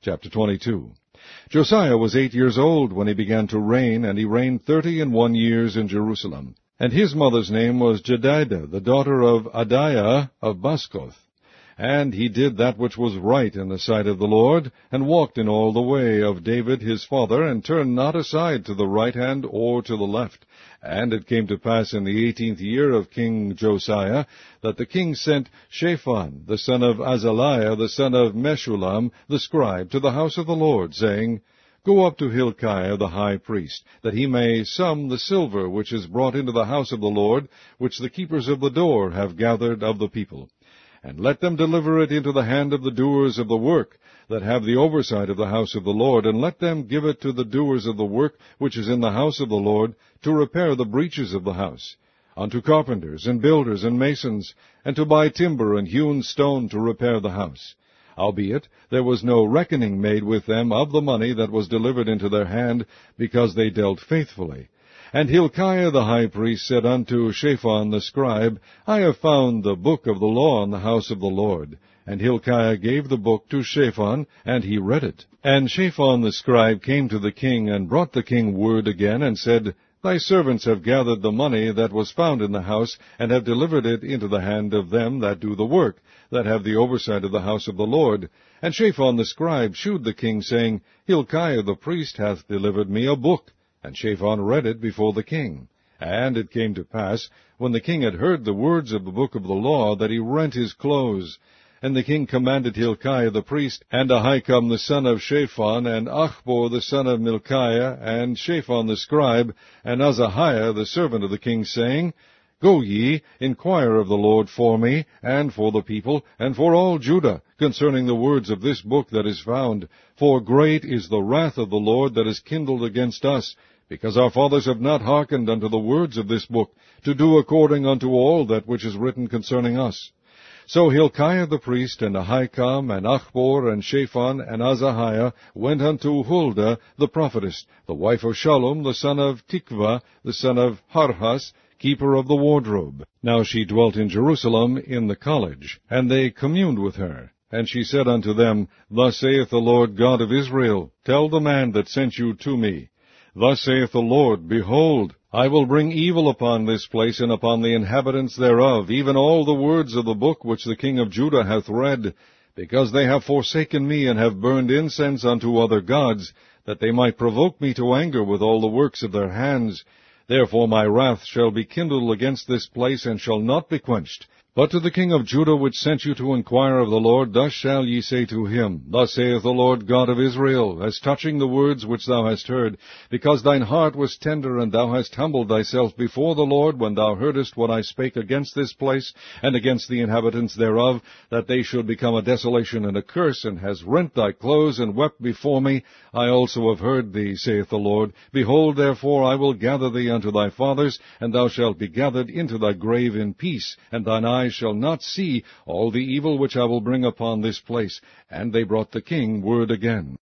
Chapter 22. Josiah was 8 years old when he began to reign, and he reigned 31 years in Jerusalem. And his mother's name was Jedidah, the daughter of Adiah of Bascoth. And he did that which was right in the sight of the Lord, and walked in all the way of David his father, and turned not aside to the right hand or to the left. And it came to pass in the 18th year of King Josiah, that the king sent Shaphan, the son of Azaliah, the son of Meshullam, the scribe, to the house of the Lord, saying, Go up to Hilkiah the high priest, that he may sum the silver which is brought into the house of the Lord, which the keepers of the door have gathered of the people. And let them deliver it into the hand of the doers of the work, that have the oversight of the house of the Lord, and let them give it to the doers of the work which is in the house of the Lord, to repair the breaches of the house, unto carpenters, and builders, and masons, and to buy timber and hewn stone to repair the house. Howbeit, there was no reckoning made with them of the money that was delivered into their hand, because they dealt faithfully. And Hilkiah the high priest said unto Shaphan the scribe, I have found the book of the law in the house of the Lord. And Hilkiah gave the book to Shaphan, and he read it. And Shaphan the scribe came to the king, and brought the king word again, and said, Thy servants have gathered the money that was found in the house, and have delivered it into the hand of them that do the work, that have the oversight of the house of the Lord. And Shaphan the scribe shewed the king, saying, Hilkiah the priest hath delivered me a book. And Shaphan read it before the king. And it came to pass, when the king had heard the words of the book of the law, that he rent his clothes. And the king commanded Hilkiah the priest, and Ahikam the son of Shaphan, and Achbor the son of Milchiah, and Shaphan the scribe, and Azahiah the servant of the king, saying, Go ye, inquire of the Lord for me, and for the people, and for all Judah, concerning the words of this book that is found. For great is the wrath of the Lord that is kindled against us, because our fathers have not hearkened unto the words of this book, to do according unto all that which is written concerning us. So Hilkiah the priest, and Ahikam, and Achbor, and Shaphan, and Azahiah went unto Huldah the prophetess, the wife of Shallum, the son of Tikvah, the son of Harhas, keeper of the wardrobe. Now she dwelt in Jerusalem in the college, and they communed with her. And she said unto them, Thus saith the Lord God of Israel, Tell the man that sent you to me, Thus saith the Lord, Behold, I will bring evil upon this place, and upon the inhabitants thereof, even all the words of the book which the king of Judah hath read, because they have forsaken me, and have burned incense unto other gods, that they might provoke me to anger with all the works of their hands. Therefore my wrath shall be kindled against this place, and shall not be quenched. But to the king of Judah, which sent you to inquire of the Lord, thus shall ye say to him, Thus saith the Lord God of Israel, as touching the words which thou hast heard, because thine heart was tender, and thou hast humbled thyself before the Lord, when thou heardest what I spake against this place, and against the inhabitants thereof, that they should become a desolation and a curse, and hast rent thy clothes, and wept before me, I also have heard thee, saith the Lord. Behold, therefore, I will gather thee unto thy fathers, and thou shalt be gathered into thy grave in peace, and thine eyes shall not see all the evil which I will bring upon this place. And they brought the king word again.